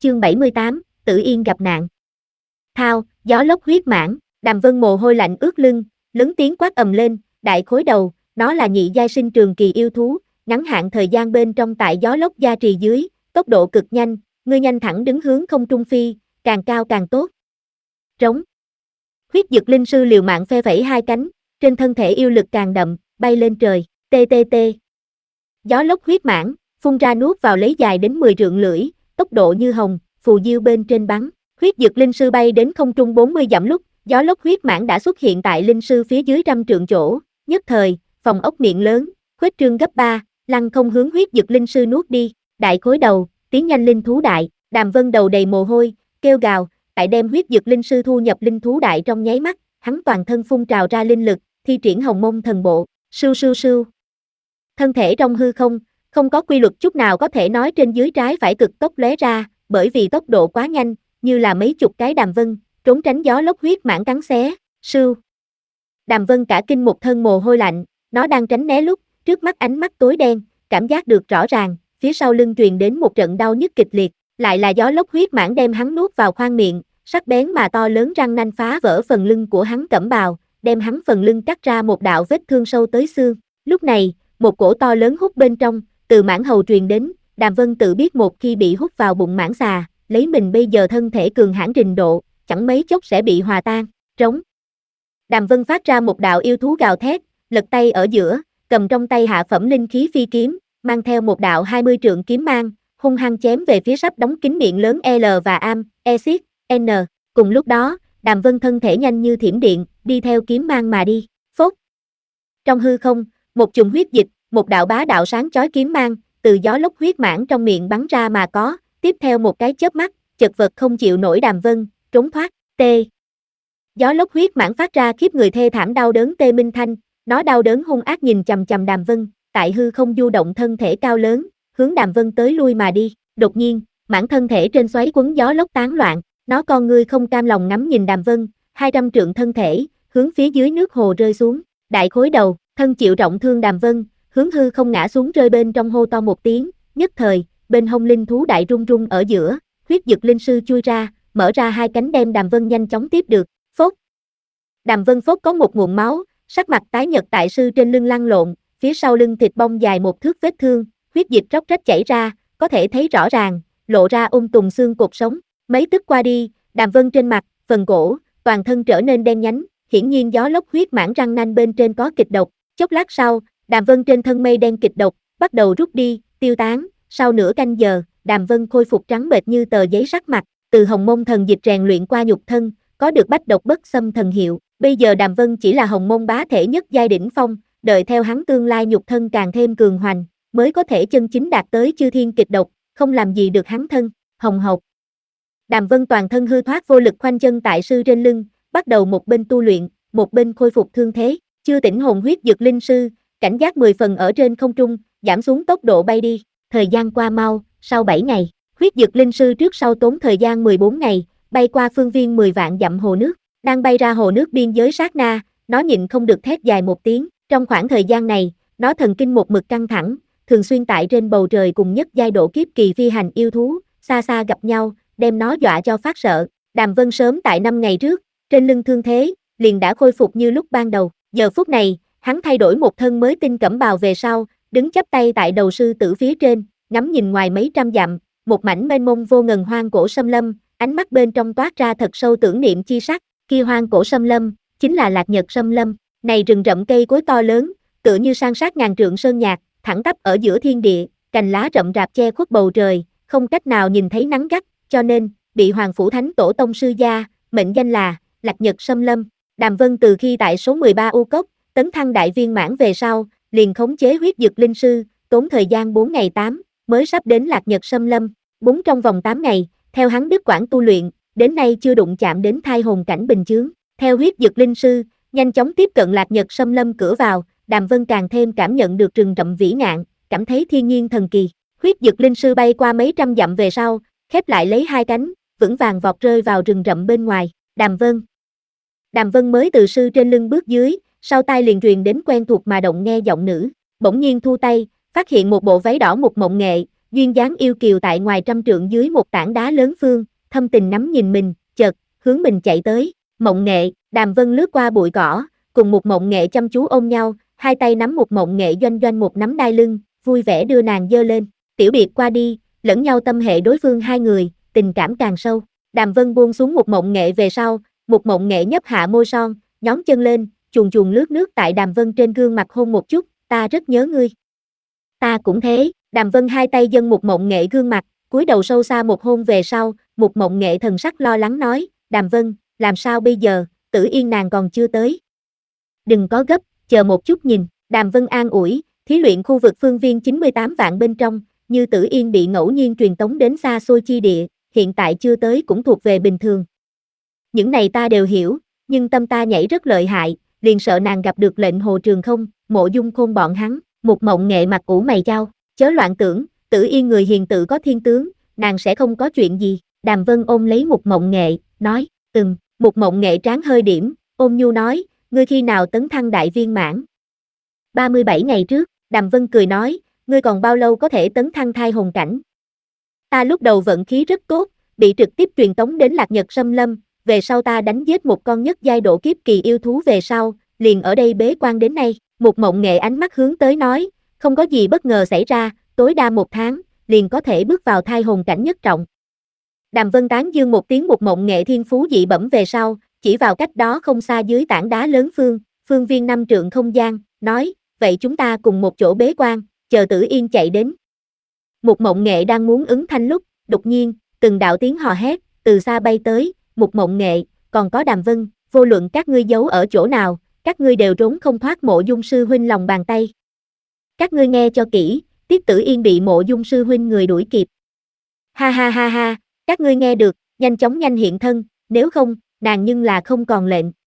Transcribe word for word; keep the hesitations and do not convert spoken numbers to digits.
chương bảy mươi tám, Tử Yên gặp nạn. Thao, gió lốc huyết mãng, Đàm Vân mồ hôi lạnh ướt lưng, lớn tiếng quát ầm lên, đại khối đầu, nó là nhị giai sinh trường kỳ yêu thú, ngắn hạn thời gian bên trong tại gió lốc gia trì dưới, tốc độ cực nhanh, ngươi nhanh thẳng đứng hướng không trung phi, càng cao càng tốt. Trống. Huyết Dực Linh Sư liều mạng phe phẩy hai cánh, trên thân thể yêu lực càng đậm, bay lên trời, tê tê tê. Gió lốc huyết mãng, phun ra nuốt vào lấy dài đến mười trượng lưỡi, tốc độ như hồng, phù diêu bên trên bắn. Huyết Dực Linh Sư bay đến không trung bốn mươi dặm lúc, gió lốc huyết mãng đã xuất hiện tại Linh Sư phía dưới trăm trượng chỗ, nhất thời, phòng ốc miệng lớn, khuếch trương gấp ba, lăng không hướng Huyết Dực Linh Sư nuốt đi, đại khối đầu, tiến nhanh linh thú đại, Đàm Vân đầu đầy mồ hôi, kêu gào, tại đem Huyết Dực Linh Sư thu nhập linh thú đại trong nháy mắt, hắn toàn thân phun trào ra linh lực, thi triển Hồng Mông Thần Bộ, sưu sưu sưu. Thân thể trong hư không, không có quy luật chút nào có thể nói trên dưới trái phải cực tốc lóe ra, bởi vì tốc độ quá nhanh, như là mấy chục cái Đàm Vân, trốn tránh gió lốc huyết mãng cắn xé, sưu. Đàm Vân cả kinh một thân mồ hôi lạnh, nó đang tránh né lúc, trước mắt ánh mắt tối đen, cảm giác được rõ ràng, phía sau lưng truyền đến một trận đau nhức kịch liệt, lại là gió lốc huyết mãng đem hắn nuốt vào khoang miệng, sắc bén mà to lớn răng nanh phá vỡ phần lưng của hắn cẩm bào, đem hắn phần lưng cắt ra một đạo vết thương sâu tới xương. Lúc này, một cổ to lớn hút bên trong, từ mãng hầu truyền đến, Đàm Vân tự biết một khi bị hút vào bụng mãng xà, lấy mình bây giờ thân thể cường hãn trình độ, chẳng mấy chốc sẽ bị hòa tan, trống. Đàm Vân phát ra một đạo yêu thú gào thét, lật tay ở giữa, cầm trong tay hạ phẩm linh khí phi kiếm, mang theo một đạo hai mươi trượng kiếm mang, hung hăng chém về phía sắp đóng kín miệng lớn L và Am, Exit, N. Cùng lúc đó, Đàm Vân thân thể nhanh như thiểm điện, đi theo kiếm mang mà đi, phốt. Trong hư không, một chùm huyết dịch, một đạo bá đạo sáng chói kiếm mang, từ gió lốc huyết mãng trong miệng bắn ra mà có, tiếp theo một cái chớp mắt, chật vật không chịu nổi Đàm Vân, trốn thoát, T. Gió lốc huyết mãng phát ra khiếp người thê thảm đau đớn tê minh thanh, nó đau đớn hung ác nhìn chằm chằm Đàm Vân, tại hư không du động thân thể cao lớn, hướng Đàm Vân tới lui mà đi, đột nhiên, mãng thân thể trên xoáy quấn gió lốc tán loạn, nó con ngươi không cam lòng ngắm nhìn Đàm Vân, hai trăm trượng thân thể, hướng phía dưới nước hồ rơi xuống, đại khối đầu, thân chịu trọng thương Đàm Vân, hướng hư không ngã xuống rơi bên trong hô to một tiếng, nhất thời, bên hông linh thú đại rung rung ở giữa, Huyết Dực Linh Sư chui ra, mở ra hai cánh đem Đàm Vân nhanh chóng tiếp được, phốt. Đàm Vân phốt có một nguồn máu, sắc mặt tái nhợt tại sư trên lưng lăn lộn, phía sau lưng thịt bong dài một thước vết thương, huyết dịch róc rách chảy ra, có thể thấy rõ ràng, lộ ra ung tùng xương cột sống. Mấy tức qua đi, Đàm Vân trên mặt, phần cổ, toàn thân trở nên đen nhánh, hiển nhiên gió lốc huyết mãng răng nanh bên trên có kịch độc. Chốc lát sau, Đàm Vân trên thân mây đen kịch độc, bắt đầu rút đi, tiêu tán, sau nửa canh giờ, Đàm Vân khôi phục trắng bệch như tờ giấy sắc mặt, từ Hồng Mông thần dịch rèn luyện qua nhục thân, có được bách độc bất xâm thần hiệu. Bây giờ Đàm Vân chỉ là Hồng Mông bá thể nhất giai đỉnh phong, đợi theo hắn tương lai nhục thân càng thêm cường hoành, mới có thể chân chính đạt tới chư thiên kịch độc, không làm gì được hắn thân, hồng hộc. Đàm Vân toàn thân hư thoát vô lực khoanh chân tại sư trên lưng, bắt đầu một bên tu luyện, một bên khôi phục thương thế, chưa tỉnh hồn Huyết Dực Linh Sư, cảnh giác mười phần ở trên không trung, giảm xuống tốc độ bay đi, thời gian qua mau, sau bảy ngày, Huyết Dực Linh Sư trước sau tốn thời gian mười bốn ngày, bay qua phương viên mười vạn dặm hồ nước, đang bay ra hồ nước biên giới sát na, nó nhịn không được thét dài một tiếng, trong khoảng thời gian này, nó thần kinh một mực căng thẳng, thường xuyên tại trên bầu trời cùng nhất giai độ kiếp kỳ phi hành yêu thú, xa xa gặp nhau, đem nó dọa cho phát sợ. Đàm Vân sớm tại năm ngày trước, trên lưng thương thế, liền đã khôi phục như lúc ban đầu, giờ phút này, hắn thay đổi một thân mới tinh cẩm bào về sau, đứng chắp tay tại đầu sư tử phía trên, ngắm nhìn ngoài mấy trăm dặm, một mảnh mênh mông vô ngần hoang cổ xâm lâm, ánh mắt bên trong toát ra thật sâu tưởng niệm chi sắc, kia hoang cổ xâm lâm, chính là Lạc Nhật xâm lâm, này rừng rậm cây cối to lớn, tựa như san sát ngàn trượng sơn nhạc, thẳng tắp ở giữa thiên địa, cành lá rậm rạp che khuất bầu trời, không cách nào nhìn thấy nắng gắt, cho nên, bị Hoàng Phủ Thánh Tổ Tông Sư gia, mệnh danh là, Lạc Nhật xâm lâm. Đàm Vân từ khi tại số mười ba U Cốc, tấn thăng đại viên mãn về sau, liền khống chế Huyết Dực Linh Sư, tốn thời gian bốn ngày tám, mới sắp đến Lạc Nhật xâm lâm, bốn trong vòng tám ngày, theo hắn đứt quãng tu luyện, đến nay chưa đụng chạm đến thai hồn cảnh bình chướng, theo Huyết Dực Linh Sư, nhanh chóng tiếp cận Lạc Nhật xâm lâm cửa vào, Đàm Vân càng thêm cảm nhận được rừng rậm vĩ ngạn, cảm thấy thiên nhiên thần kỳ. Huyết Dực Linh Sư bay qua mấy trăm dặm về sau, khép lại lấy hai cánh, vững vàng vọt rơi vào rừng rậm bên ngoài. Đàm Vân. Đàm Vân mới từ sư trên lưng bước dưới, sau tai liền truyền đến quen thuộc mà động nghe giọng nữ, bỗng nhiên thu tay, phát hiện một bộ váy đỏ một mộng nghệ, duyên dáng yêu kiều tại ngoài trăm trượng dưới một tảng đá lớn phương, thâm tình nắm nhìn mình, chợt, hướng mình chạy tới. Mộng Nghệ, Đàm Vân lướt qua bụi cỏ, cùng một Mộng Nghệ chăm chú ôm nhau, hai tay nắm một Mộng Nghệ doanh doanh một nắm đai lưng, vui vẻ đưa nàng dơ lên. Tiểu biệt qua đi, lẫn nhau tâm hệ đối phương hai người, tình cảm càng sâu. Đàm Vân buông xuống một Mộng Nghệ về sau, một Mộng Nghệ nhấp hạ môi son, nhón chân lên, chuồn chuồn lướt nước tại Đàm Vân trên gương mặt hôn một chút, ta rất nhớ ngươi. Ta cũng thế, Đàm Vân hai tay dâng một Mộng Nghệ gương mặt, cúi đầu sâu xa một hôn về sau, một Mộng Nghệ thần sắc lo lắng nói, Đàm Vân, làm sao bây giờ, Tử Yên nàng còn chưa tới. Đừng có gấp, chờ một chút nhìn, Đàm Vân an ủi, thí luyện khu vực phương viên chín mươi tám vạn bên trong, như Tử Yên bị ngẫu nhiên truyền tống đến xa xôi chi địa, hiện tại chưa tới cũng thuộc về bình thường. Những này ta đều hiểu, nhưng tâm ta nhảy rất lợi hại, liền sợ nàng gặp được lệnh Hồ Trường Không, Mộ Dung Khôn bọn hắn, một Mộng Nghệ mặt ủ mày chau, chớ loạn tưởng, Tử Yên người hiền tự có thiên tướng, nàng sẽ không có chuyện gì. Đàm Vân ôm lấy một Mộng Nghệ, nói, ừm, một Mộng Nghệ trán hơi điểm, ôm nhu nói, ngươi khi nào tấn thăng đại viên mãn? ba mươi bảy ngày trước, Đàm Vân cười nói, ngươi còn bao lâu có thể tấn thăng thai hồn cảnh? Ta lúc đầu vận khí rất tốt, bị trực tiếp truyền tống đến Lạc Nhật Sâm Lâm, về sau ta đánh giết một con nhất giai độ kiếp kỳ yêu thú về sau, liền ở đây bế quan đến nay. Một Mộng Nghệ ánh mắt hướng tới nói, không có gì bất ngờ xảy ra, tối đa một tháng, liền có thể bước vào thai hồn cảnh nhất trọng. Đàm Vân tán dương một tiếng một Mộng Nghệ thiên phú dị bẩm về sau, chỉ vào cách đó không xa dưới tảng đá lớn phương, phương viên năm trượng không gian, nói, vậy chúng ta cùng một chỗ bế quan, chờ Tử Yên chạy đến. Một Mộng Nghệ đang muốn ứng thanh lúc, đột nhiên, từng đạo tiếng hò hét, từ xa bay tới, một Mộng Nghệ, còn có Đàm Vân, vô luận các ngươi giấu ở chỗ nào, các ngươi đều trốn không thoát Mộ Dung sư huynh lòng bàn tay. Các ngươi nghe cho kỹ, Tiết Tử Yên bị Mộ Dung sư huynh người đuổi kịp. Ha ha ha ha, các ngươi nghe được, nhanh chóng nhanh hiện thân, nếu không, nàng nhưng là không còn lệnh.